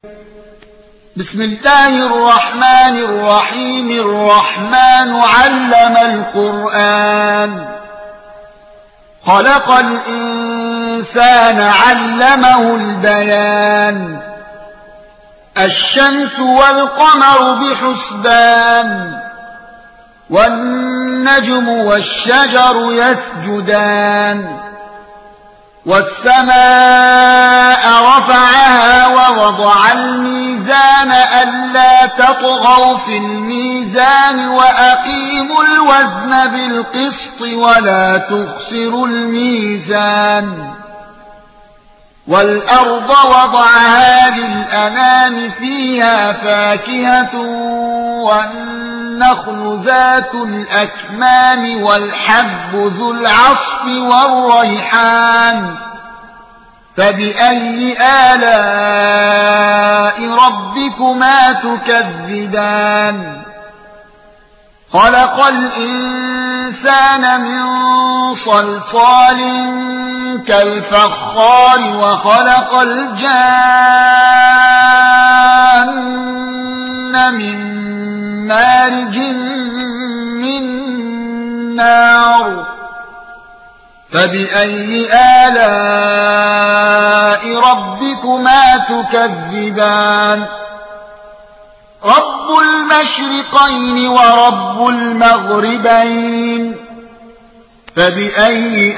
بسم الله الرحمن الرحيم. الرحمن علم القرآن، خلق الإنسان علمه البيان. الشمس والقمر بحسبان، والنجم والشجر يسجدان. والسماء رفعها ووضع الميزان ألا تطغوا في الميزان وأقيموا الوزن بالقسط ولا تخسروا الميزان. والأرض وضعها للأنام فيها فاكهة والنخل ذات الأكمام والحب ذو العصف والريحان. فبأي آلاء ربكما تكذبان؟ خلق الإنسان من صلصال كالفخار وخلق الجان من مارج من نار. فبأي آلاء ربكما تكذبان؟ رب المشرقين ورب المغربين. فبأي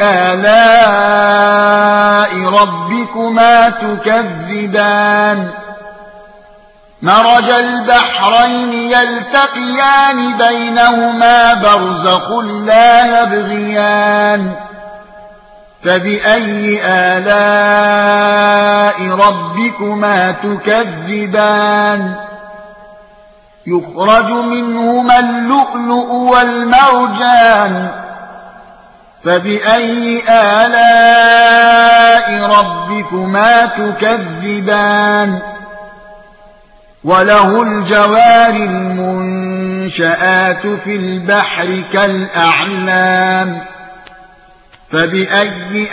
آلاء ربكما تكذبان؟ مرج البحرين يلتقيان بينهما برزخ لا يبغيان. فبأي آلاء ربكما تكذبان؟ يخرج منهما اللؤلؤ والمرجان. فبأي آلاء ربكما تكذبان؟ وله الجوار المنشآت في البحر كالأعلام. فبأي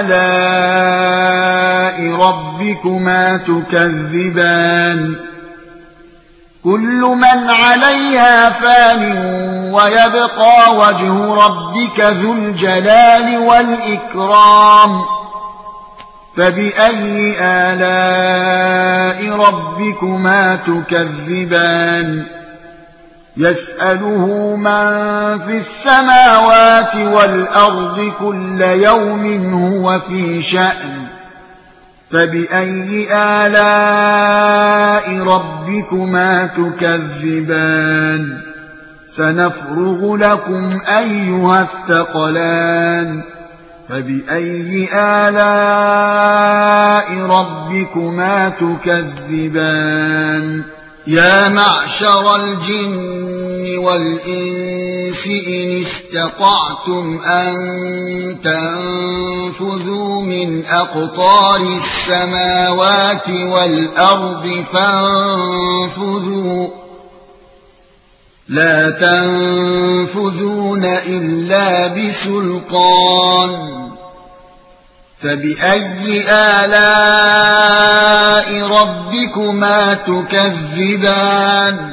آلاء ربكما تكذبان؟ كل من عليها فان ويبقى وجه ربك ذو الجلال والإكرام. فبأي آلاء ربكما تكذبان؟ يسأله من في السماوات والأرض كل يوم هو في شأن. فبأي آلاء ربكما تكذبان؟ سنفرغ لكم أيها الثقلان. فبأي آلاء ربكما تكذبان؟ يا معشر الجن والإنس إن استطعتم أن تنفذوا من أقطار السماوات والأرض فانفذوا، لا تنفذون إلا بسلطان. فبأي آلاء ربكما تكذبان؟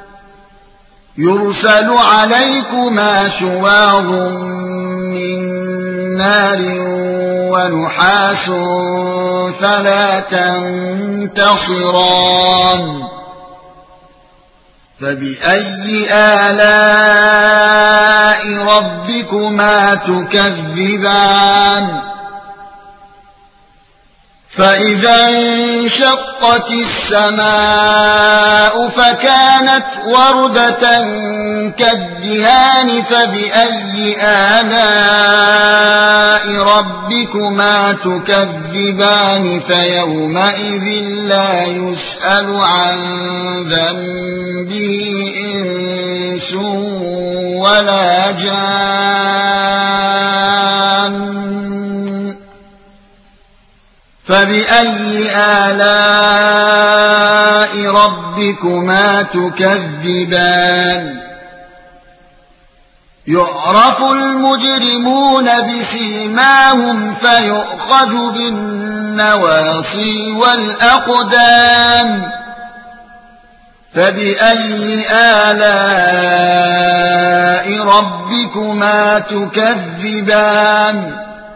يرسل عليكما شواظ من نار ونحاس فلا تنتصران. فبأي آلاء ربكما تكذبان؟ فإذا انشقت السماء فكانت وردة كالدهان. فبأي آلاء ربكما تكذبان؟ فيومئذ لا يسأل عن ذنبه إنس ولا جان. فبأي آلاء ربكما تكذبان؟ يعرف المجرمون بسيماهم فيؤخذ بالنسبة النواصي والأقدام فبأي آلاء ربكما تكذبان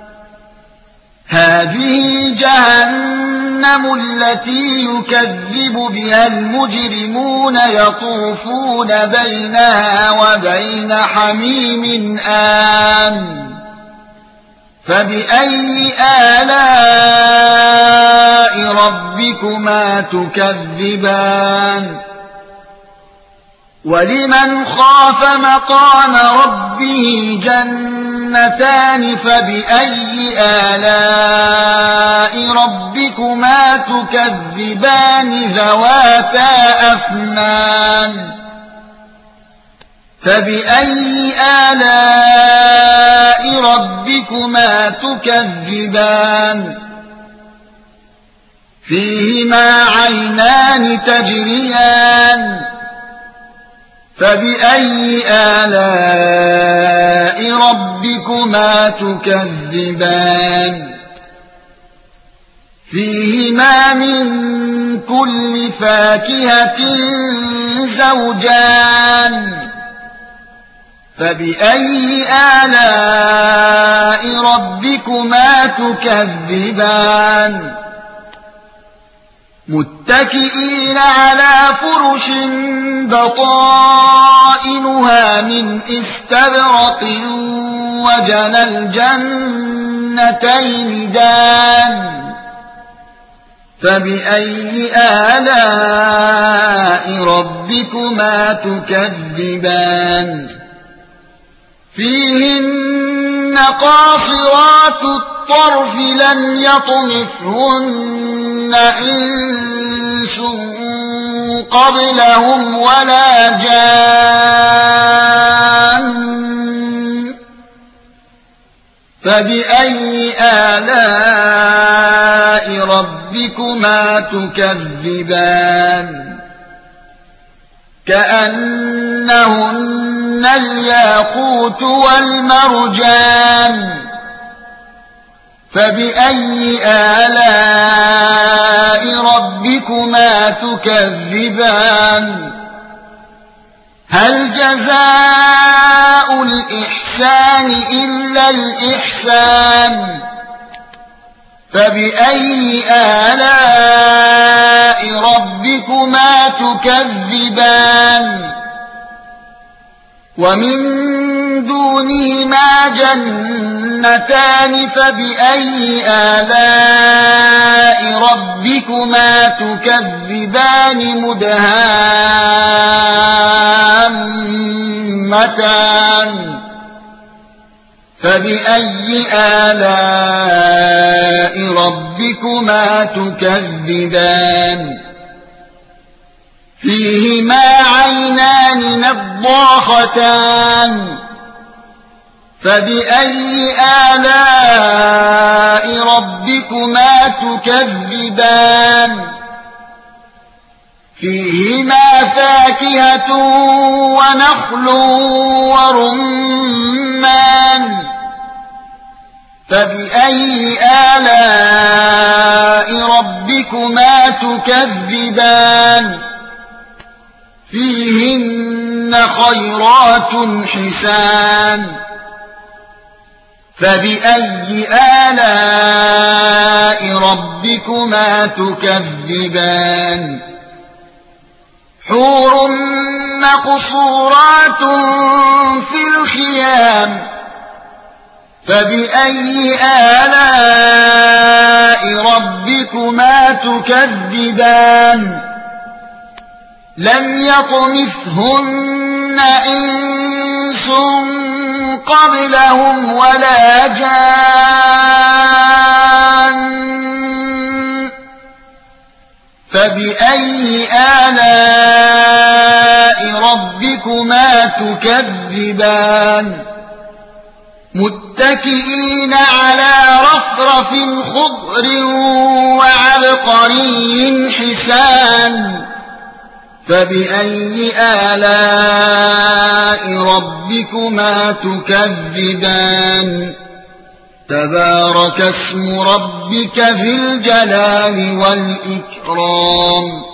هذه جهنم التي يكذب بها المجرمون يطوفون بينها وبين حميم آن فبأي آلاء ربكما تكذبان ولمن خاف مقام ربه جنتان فبأي آلاء ربكما تكذبان ذواتا أفنان فبأي آلاء ربكما تكذبان فيهما عينان تجريان فبأي آلاء ربكما تكذبان فيهما من كل فاكهة زوجان فبأي آلاء ربكما تكذبان متكئين على فرش بطائنها من استبرق وجنى الجنتين دان فبأي آلاء ربكما تكذبان فيهن قاصرات الطرف لم يطمثهن إنس قبلهم ولا جان فبأي آلاء ربكما تكذبان كأنهن الياقوت والمرجان فبأي آلاء ربكما تكذبان هل جزاء الإحسان إلا الإحسان فبأي آلاء ربكما تكذبان ومن دونهما جنتان فبأي آلاء ربكما تكذبان مدهامتان فبأي آلاء ربكما تكذبان فيهما عينان نضاختان فبأي آلاء ربكما تكذبان فيهما فاكهة ونخل ورمان فبأي آلاء ربكما تكذبان فيهن خيرات حسان فبأي آلاء ربكما تكذبان حور مقصورات في الخيام فبأي آلاء ربكما تكذبان لم يطمثهن إنس قبلهم ولا جان فبأي آلاء ربكما تكذبان متكئين على رفرف خضر وعبقري حسان فبأي آلاء ربكما تكذبان تبارك اسم ربك ذي الجلال والإكرام